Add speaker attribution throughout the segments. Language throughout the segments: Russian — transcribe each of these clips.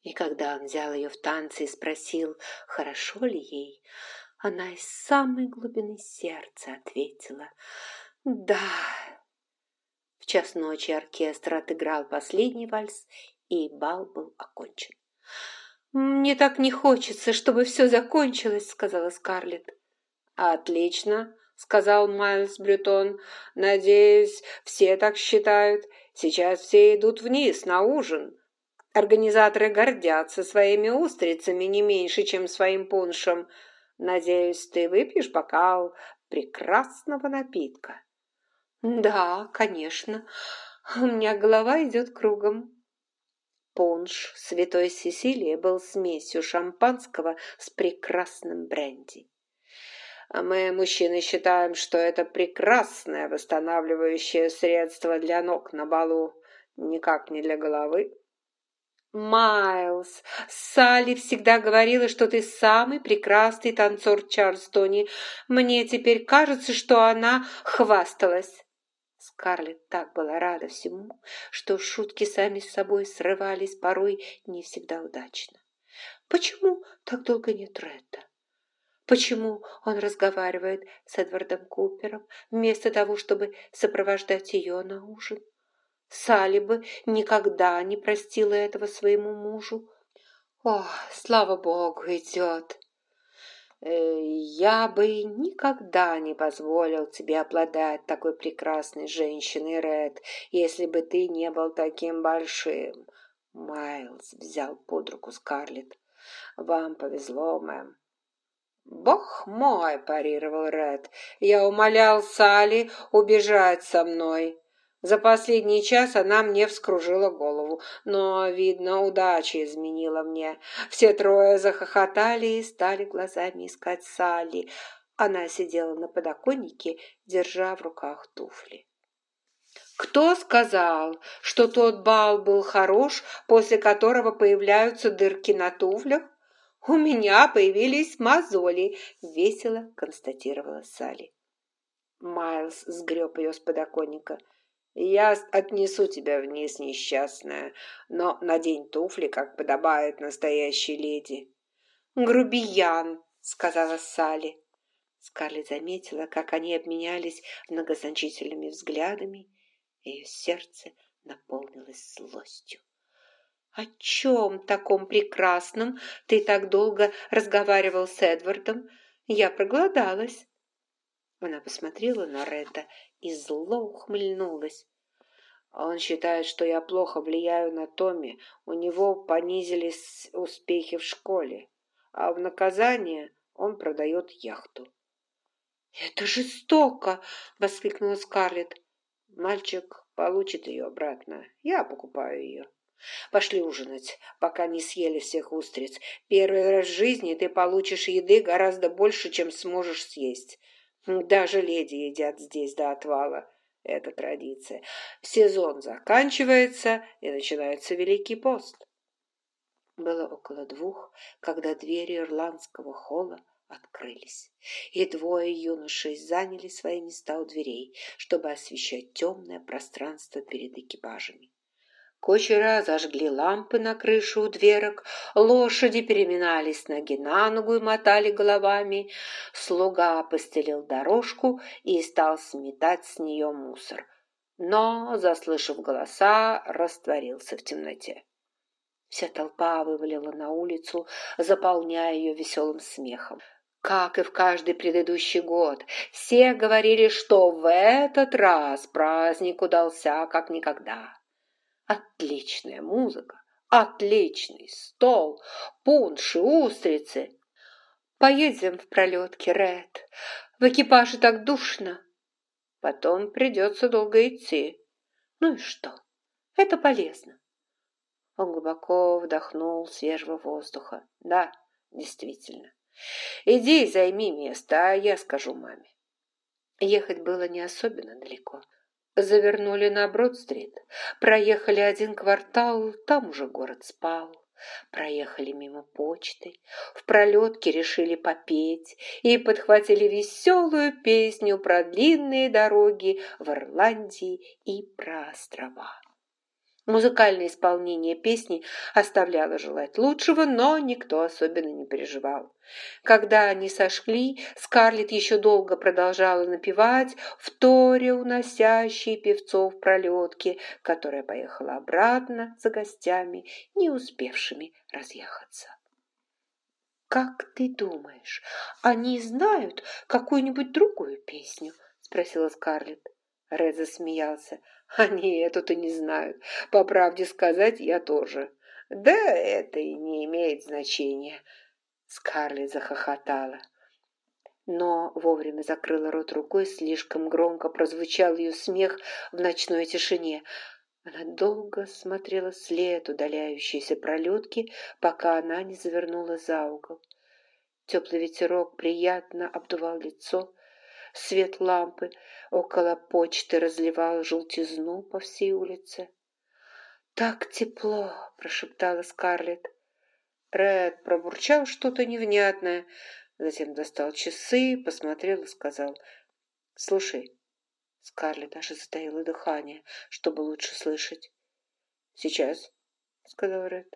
Speaker 1: И когда он взял ее в танцы и спросил, хорошо ли ей, она из самой глубины сердца ответила «Да». В час ночи оркестр отыграл последний вальс, и бал был окончен. «Мне так не хочется, чтобы все закончилось», — сказала Скарлетт. «Отлично», — сказал Майлз Брютон. «Надеюсь, все так считают. Сейчас все идут вниз на ужин. Организаторы гордятся своими устрицами не меньше, чем своим пуншем. Надеюсь, ты выпьешь бокал прекрасного напитка». «Да, конечно. У меня голова идет кругом». Пунш Святой Сесилии был смесью шампанского с прекрасным бренди. А мы, мужчины, считаем, что это прекрасное восстанавливающее средство для ног на балу, никак не для головы. «Майлз, Салли всегда говорила, что ты самый прекрасный танцор в Чарльстоне. Мне теперь кажется, что она хвасталась». Скарлетт так была рада всему, что шутки сами с собой срывались порой не всегда удачно. Почему так долго нет Ретта? Почему он разговаривает с Эдвардом Купером вместо того, чтобы сопровождать ее на ужин? Салли бы никогда не простила этого своему мужу. О, слава богу, идет. Я бы никогда не позволил тебе обладать такой прекрасной женщиной, Ред, если бы ты не был таким большим. Майлз взял под руку Скарлетт. Вам повезло, мэм. «Бог мой!» – парировал Ред. «Я умолял Салли убежать со мной. За последний час она мне вскружила голову, но, видно, удача изменила мне. Все трое захохотали и стали глазами искать Салли. Она сидела на подоконнике, держа в руках туфли. «Кто сказал, что тот бал был хорош, после которого появляются дырки на туфлях? У меня появились мозоли», — весело констатировала Салли. Майлз сгреб ее с подоконника. «Я отнесу тебя вниз, несчастная, но надень туфли, как подобает настоящей леди». «Грубиян», — сказала Салли. Скарлетт заметила, как они обменялись многозначительными взглядами. Ее сердце наполнилось злостью. «О чем таком прекрасном ты так долго разговаривал с Эдвардом? Я проголодалась». Она посмотрела на Ретта и зло ухмыльнулась. «Он считает, что я плохо влияю на Томми. У него понизились успехи в школе, а в наказание он продает яхту». «Это жестоко!» — воскликнула Скарлетт. «Мальчик получит ее обратно. Я покупаю ее. Пошли ужинать, пока не съели всех устриц. Первый раз в жизни ты получишь еды гораздо больше, чем сможешь съесть. Даже леди едят здесь до отвала. Это традиция. Сезон заканчивается, и начинается Великий пост». Было около 2, когда двери ирландского холла открылись, и двое юношей заняли свои места у дверей, чтобы освещать темное пространство перед экипажами. Кучера зажгли лампы на крышу у дверок, лошади переминались с ноги на ногу и мотали головами. Слуга постелил дорожку и стал сметать с нее мусор, но, заслышав голоса, растворился в темноте. Вся толпа вывалила на улицу, заполняя ее веселым смехом. Как и в каждый предыдущий год, все говорили, что в этот раз праздник удался как никогда. Отличная музыка, отличный стол, пунш и устрицы. «Поедем в пролетке, Ред. В экипаже так душно». «Потом придется долго идти». «Ну и что? Это полезно». Он глубоко вдохнул свежего воздуха. «Да, действительно. Иди и займи место, а я скажу маме». Ехать было не особенно далеко. Завернули на Брод-стрит, проехали 1 квартал, там уже город спал. Проехали мимо почты, в пролетке решили попеть и подхватили веселую песню про длинные дороги в Ирландии и про острова. Музыкальное исполнение песни оставляло желать лучшего, но никто особенно не переживал. Когда они сошли, Скарлетт еще долго продолжала напевать, вторя уносящей певцов пролетки, которая поехала обратно за гостями, не успевшими разъехаться. «Как ты думаешь, они знают какую-нибудь другую песню?» – спросила Скарлетт. Ред засмеялся. «Они эту-то не знают. По правде сказать, я тоже. Да это и не имеет значения». Скарлетт захохотала, но вовремя закрыла рот рукой, слишком громко прозвучал ее смех в ночной тишине. Она долго смотрела вслед удаляющейся пролетки, пока она не завернула за угол. Теплый ветерок приятно обдувал лицо, свет лампы около почты разливал желтизну по всей улице. «Так тепло!» – прошептала Скарлетт. Ред пробурчал что-то невнятное, затем достал часы, посмотрел и сказал: «Слушай». Скарлетт даже затаила дыхание, чтобы лучше слышать. «Сейчас», — сказал Ред.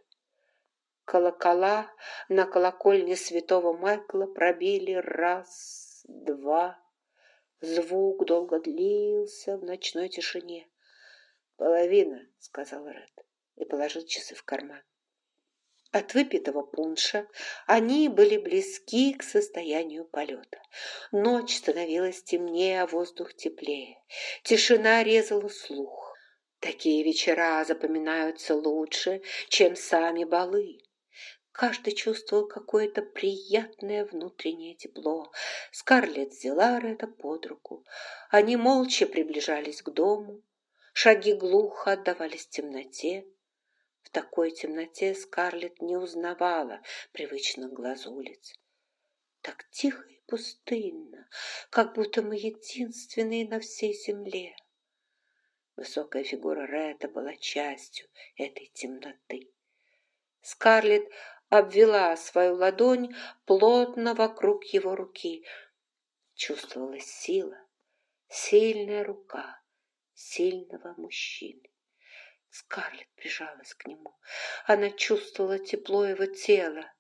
Speaker 1: Колокола на колокольне святого Майкла пробили раз, два. Звук долго длился в ночной тишине. «Половина», — сказал Ред и положил часы в карман. От выпитого пунша они были близки к состоянию полета. Ночь становилась темнее, а воздух теплее. Тишина резала слух. Такие вечера запоминаются лучше, чем сами балы. Каждый чувствовал какое-то приятное внутреннее тепло. Скарлетт взяла Реда под руку. Они молча приближались к дому. Шаги глухо отдавались в темноте. В такой темноте Скарлетт не узнавала привычных глаз улиц. Так тихо и пустынно, как будто мы единственные на всей земле. Высокая фигура Ретта была частью этой темноты. Скарлетт обвела свою ладонь плотно вокруг его руки. Чувствовалась сила, сильная рука сильного мужчины. Скарлетт прижалась к нему. Она чувствовала тепло его тела.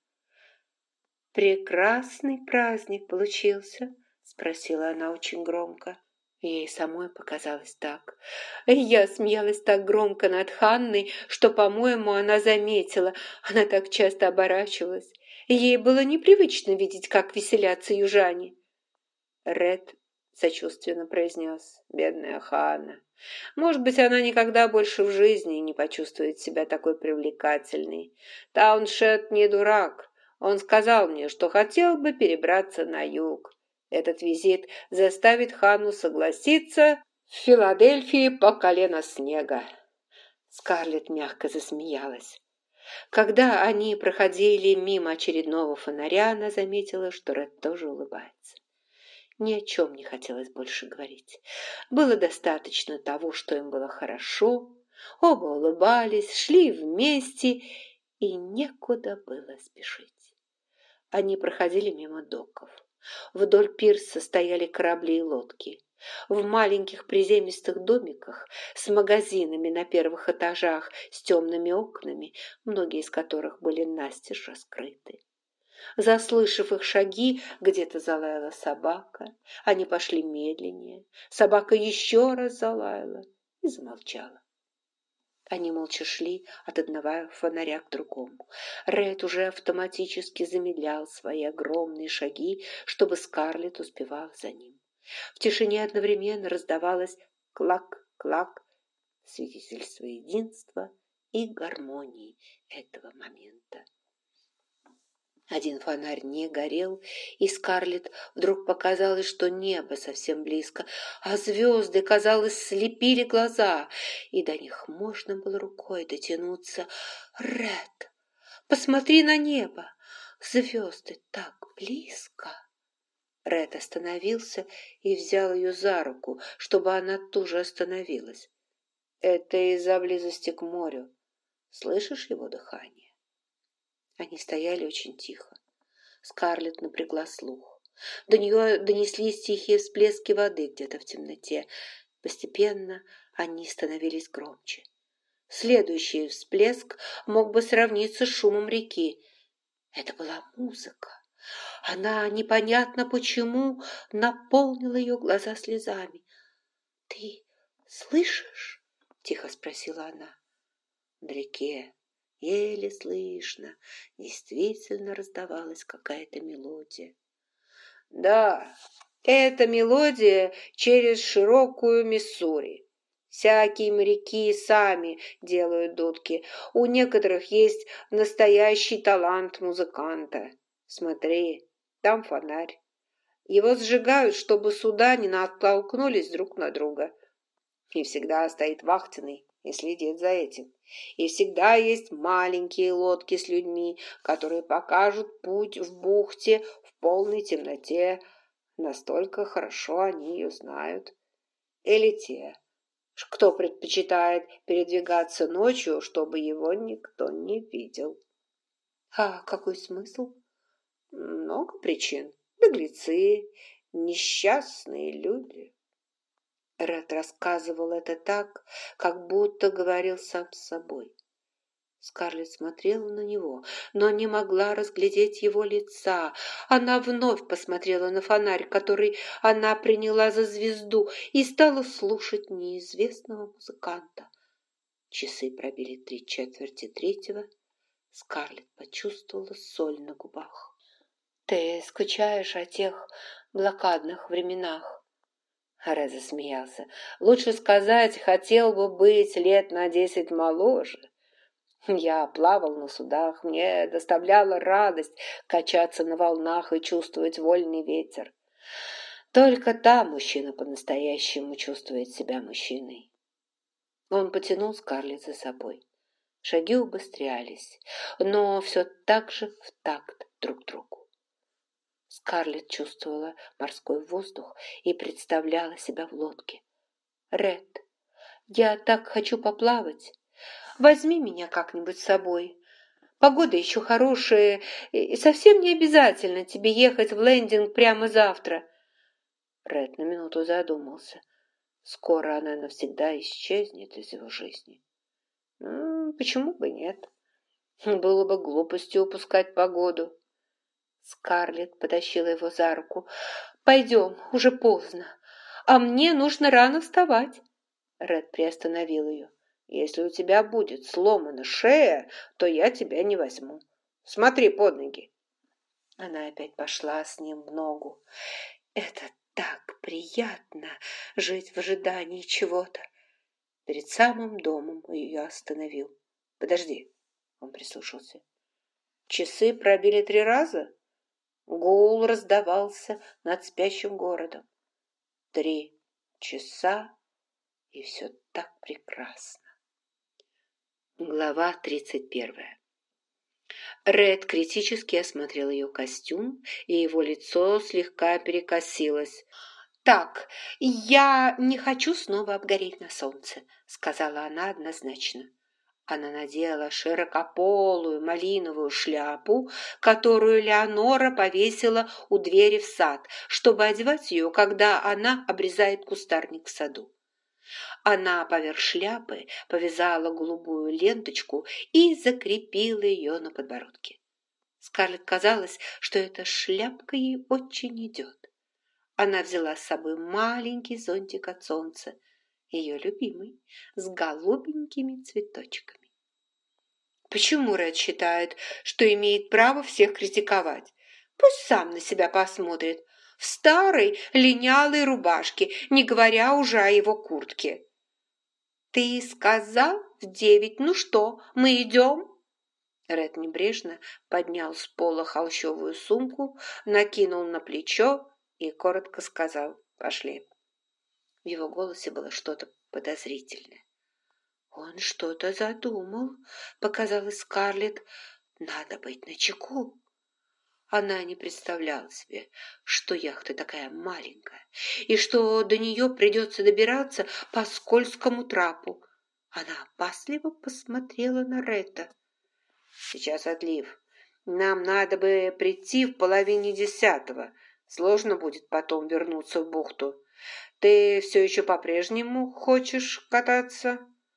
Speaker 1: «Прекрасный праздник получился?» – спросила она очень громко. Ей самой показалось так. Я смеялась так громко над Ханной, что, по-моему, она заметила. Она так часто оборачивалась. Ей было непривычно видеть, как веселятся южане. Ред сочувственно произнес: «Бедная Ханна. Может быть, она никогда больше в жизни не почувствует себя такой привлекательной. Тауншет не дурак. Он сказал мне, что хотел бы перебраться на юг. Этот визит заставит Ханну согласиться в Филадельфии по колено снега». Скарлетт мягко засмеялась. Когда они проходили мимо очередного фонаря, она заметила, что Ред тоже улыбается. Ни о чем не хотелось больше говорить. Было достаточно того, что им было хорошо. Оба улыбались, шли вместе, и некуда было спешить. Они проходили мимо доков. Вдоль пирса стояли корабли и лодки. В маленьких приземистых домиках с магазинами на первых этажах, с темными окнами, многие из которых были настежь раскрыты. Заслышав их шаги, где-то залаяла собака. Они пошли медленнее. Собака еще раз залаяла и замолчала. Они молча шли от одного фонаря к другому. Ред уже автоматически замедлял свои огромные шаги, чтобы Скарлетт успевала за ним. В тишине одновременно раздавалось клак-клак, свидетельство единства и гармонии этого момента. Один фонарь не горел, и Скарлетт вдруг показалось, что небо совсем близко, а звезды, казалось, слепили глаза, и до них можно было рукой дотянуться. «Ред, посмотри на небо! Звезды так близко!» Ред остановился и взял ее за руку, чтобы она тоже остановилась. «Это из-за близости к морю. Слышишь его дыхание?» Они стояли очень тихо. Скарлетт напрягла слух. До нее донеслись тихие всплески воды где-то в темноте. Постепенно они становились громче. Следующий всплеск мог бы сравниться с шумом реки. Это была музыка. Она, непонятно почему, наполнила ее глаза слезами. «Ты слышишь?» – тихо спросила она. Вдалеке, еле слышно, действительно раздавалась какая-то мелодия. Да, это мелодия через широкую Миссури. Всякие моряки сами делают дудки. У некоторых есть настоящий талант музыканта. Смотри, там фонарь. Его сжигают, чтобы суда не натолкнулись друг на друга. И всегда стоит вахтенный и следит за этим. И всегда есть маленькие лодки с людьми, которые покажут путь в бухте в полной темноте. Настолько хорошо они ее знают. Или те, кто предпочитает передвигаться ночью, чтобы его никто не видел. А какой смысл? Много причин. Беглецы, несчастные люди. Ред рассказывал это так, как будто говорил сам с собой. Скарлетт смотрела на него, но не могла разглядеть его лица. Она вновь посмотрела на фонарь, который она приняла за звезду, и стала слушать неизвестного музыканта. Часы пробили 3/4 3. Скарлетт почувствовала соль на губах. «Ты скучаешь о тех блокадных временах?» Ред засмеялся. «Лучше сказать, хотел бы быть лет на 10 моложе. Я плавал на судах, мне доставляла радость качаться на волнах и чувствовать вольный ветер. Только там мужчина по-настоящему чувствует себя мужчиной». Он потянул Скарлетт за собой. Шаги убыстрялись, но все так же в такт друг другу. Скарлетт чувствовала морской воздух и представляла себя в лодке. «Ред, я так хочу поплавать. Возьми меня как-нибудь с собой. Погода еще хорошая, и совсем не обязательно тебе ехать в Лендинг прямо завтра». Ред на минуту задумался. Скоро она навсегда исчезнет из его жизни. Почему бы нет? Было бы глупостью упускать погоду. Скарлетт потащила его за руку. «Пойдем, уже поздно. А мне нужно рано вставать». Ред приостановил ее. «Если у тебя будет сломана шея, то я тебя не возьму. Смотри под ноги». Она опять пошла с ним в ногу. «Это так приятно жить в ожидании чего-то». Перед самым домом ее остановил. «Подожди», — он прислушался. «Часы пробили 3 раза?» Гул раздавался над спящим городом. 3 часа, и все так прекрасно. Глава 31. Ред критически осмотрел ее костюм, и его лицо слегка перекосилось. «Так, я не хочу снова обгореть на солнце», — сказала она однозначно. Она надела широкополую малиновую шляпу, которую Леонора повесила у двери в сад, чтобы одевать ее, когда она обрезает кустарник в саду. Она поверх шляпы повязала голубую ленточку и закрепила ее на подбородке. Скарлетт казалось, что эта шляпка ей очень идет. Она взяла с собой маленький зонтик от солнца, ее любимый, с голубенькими цветочками. Почему Ред считает, что имеет право всех критиковать? Пусть сам на себя посмотрит. В старой линялой рубашке, не говоря уже о его куртке. «Ты сказал в 9, ну что, мы идем?» Ред небрежно поднял с пола холщовую сумку, накинул на плечо и коротко сказал «пошли». В его голосе было что-то подозрительное. «Он что-то задумал», — показалось Скарлетт. «Надо быть начеку». Она не представляла себе, что яхта такая маленькая, и что до нее придется добираться по скользкому трапу. Она опасливо посмотрела на Ретта. «Сейчас отлив. Нам надо бы прийти в 9:30. Сложно будет потом вернуться в бухту. Ты все еще по-прежнему хочешь кататься?»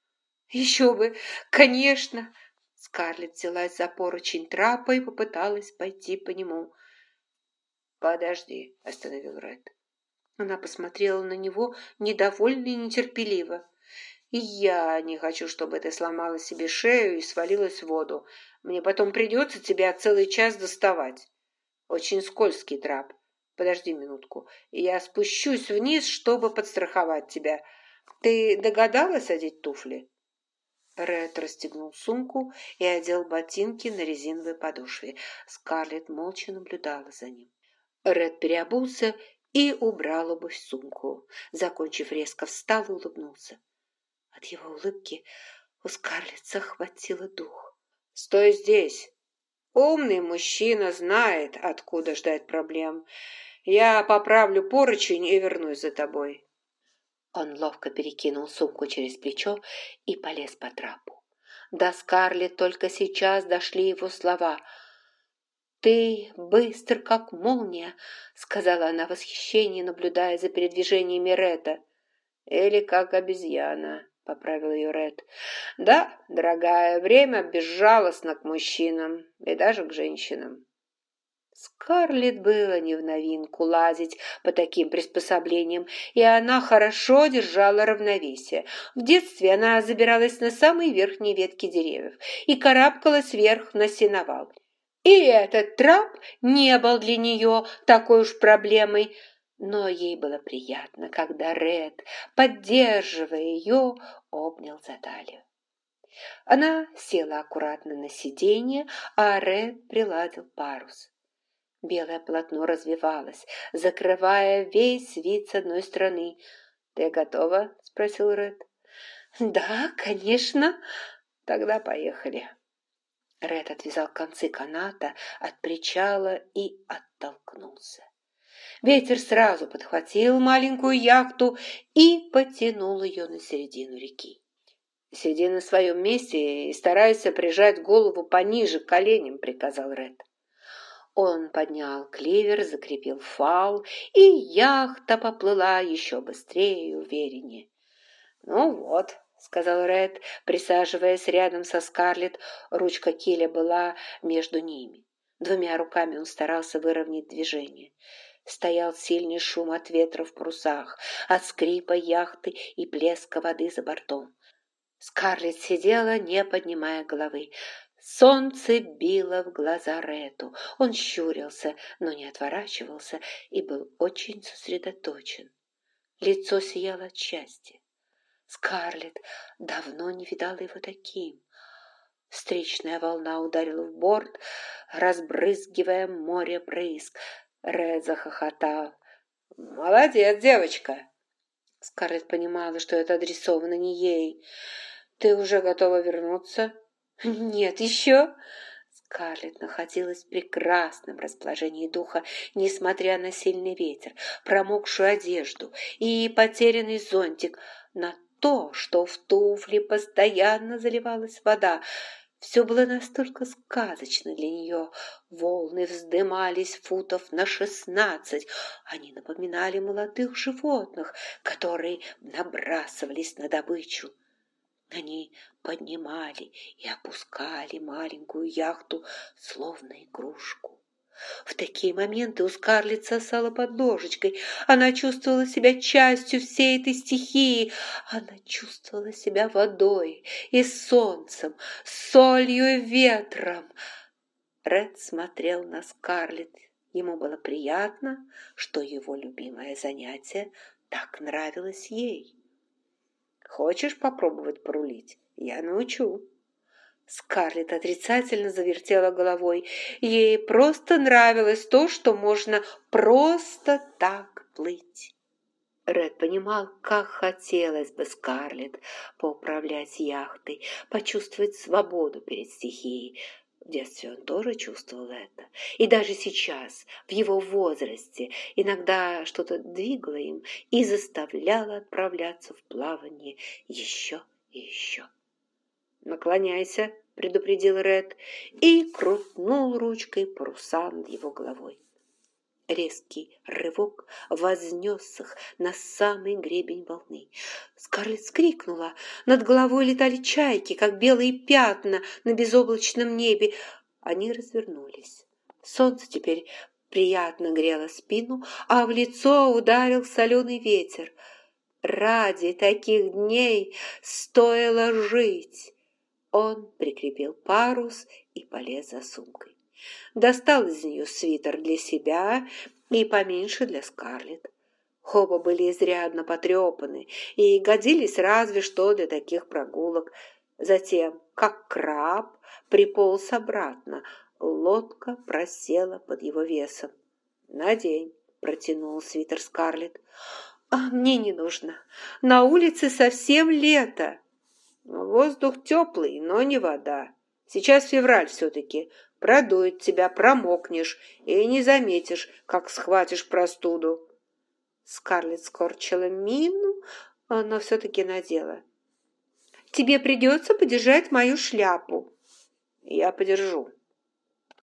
Speaker 1: Еще бы, конечно. Скарлетт взялась за поручень трапа и попыталась пойти по нему. «Подожди», — остановил Ред. Она посмотрела на него недовольно и нетерпеливо. «Я не хочу, чтобы ты сломала себе шею и свалилась в воду. Мне потом придется тебя целый час доставать. Очень скользкий трап. Подожди минутку. Я спущусь вниз, чтобы подстраховать тебя. Ты догадалась одеть туфли?» Ред расстегнул сумку и одел ботинки на резиновой подошве. Скарлетт молча наблюдала за ним. Ред переобулся и убрал обувь в сумку. Закончив, резко встал и улыбнулся. От его улыбки у Скарлетт захватило дух. «Стой здесь! Умный мужчина знает, откуда ждать проблем. Я поправлю поручень и вернусь за тобой». Он ловко перекинул сумку через плечо и полез по трапу. До Скарлетт только сейчас дошли его слова. «Ты быстр, как молния», — сказала она в восхищении, наблюдая за передвижениями Ретта. «Или как обезьяна», — поправил ее Ред. «Да, дорогая, время безжалостно к мужчинам и даже к женщинам». Скарлетт было не в новинку лазить по таким приспособлениям, и она хорошо держала равновесие. В детстве она забиралась на самые верхние ветки деревьев и карабкалась вверх на сеновал. И этот трап не был для нее такой уж проблемой, но ей было приятно, когда Ред, поддерживая ее, обнял за талию. Она села аккуратно на сиденье, а Ред приладил парус. Белое полотно развивалось, закрывая весь вид с одной стороны. «Ты готова?» – спросил Ред. «Да, конечно. Тогда поехали». Ред отвязал концы каната от причала и оттолкнулся. Ветер сразу подхватил маленькую яхту и потянул ее на середину реки. «Сиди на своем месте и старайся прижать голову пониже к коленям», – приказал Ред. Он поднял кливер, закрепил фал, и яхта поплыла еще быстрее и увереннее. «Ну вот», — сказал Ред, присаживаясь рядом со Скарлетт, ручка киля была между ними. Двумя руками он старался выровнять движение. Стоял сильный шум от ветра в парусах, от скрипа яхты и плеска воды за бортом. Скарлетт сидела, не поднимая головы. Солнце било в глаза Рету. Он щурился, но не отворачивался и был очень сосредоточен. Лицо сияло от счастья. Скарлетт давно не видала его таким. Встречная волна ударила в борт, разбрызгивая море брызг. Ред захохотал. «Молодец, девочка!» Скарлетт понимала, что это адресовано не ей. «Ты уже готова вернуться?» «Нет, еще?» Скарлетт находилась в прекрасном расположении духа, несмотря на сильный ветер, промокшую одежду и потерянный зонтик, на то, что в туфли постоянно заливалась вода. Все было настолько сказочно для нее. Волны вздымались футов на 16. Они напоминали молодых животных, которые набрасывались на добычу. Они поднимали и опускали маленькую яхту, словно игрушку. В такие моменты у Скарлетт сосала под ложечкой. Она чувствовала себя частью всей этой стихии. Она чувствовала себя водой и солнцем, солью и ветром. Ред смотрел на Скарлетт. Ему было приятно, что его любимое занятие так нравилось ей. «Хочешь попробовать порулить? Я научу». Скарлетт отрицательно завертела головой. Ей просто нравилось то, что можно просто так плыть. Ред понимал, как хотелось бы Скарлетт поуправлять яхтой, почувствовать свободу перед стихией. В детстве он тоже чувствовал это. И даже сейчас, в его возрасте, иногда что-то двигало им и заставляло отправляться в плавание еще и еще. «Наклоняйся», — предупредил Ред и крутнул ручкой паруса над его головой. Резкий рывок вознес их на самый гребень волны. Скарлетт вскрикнула. Над головой летали чайки, как белые пятна на безоблачном небе. Они развернулись. Солнце теперь приятно грело спину, а в лицо ударил соленый ветер. Ради таких дней стоило жить. Он прикрепил парус и полез за сумкой. Достал из нее свитер для себя и поменьше для Скарлетт. Оба были изрядно потрепаны и годились разве что для таких прогулок. Затем, как краб, приполз обратно. Лодка просела под его весом. «Надень», — протянул свитер Скарлетт. «А мне не нужно. На улице совсем лето». «Воздух теплый, но не вода. Сейчас февраль все-таки. Продует тебя, промокнешь и не заметишь, как схватишь простуду». Скарлетт скорчила мину, но все-таки надела. «Тебе придется подержать мою шляпу». «Я подержу».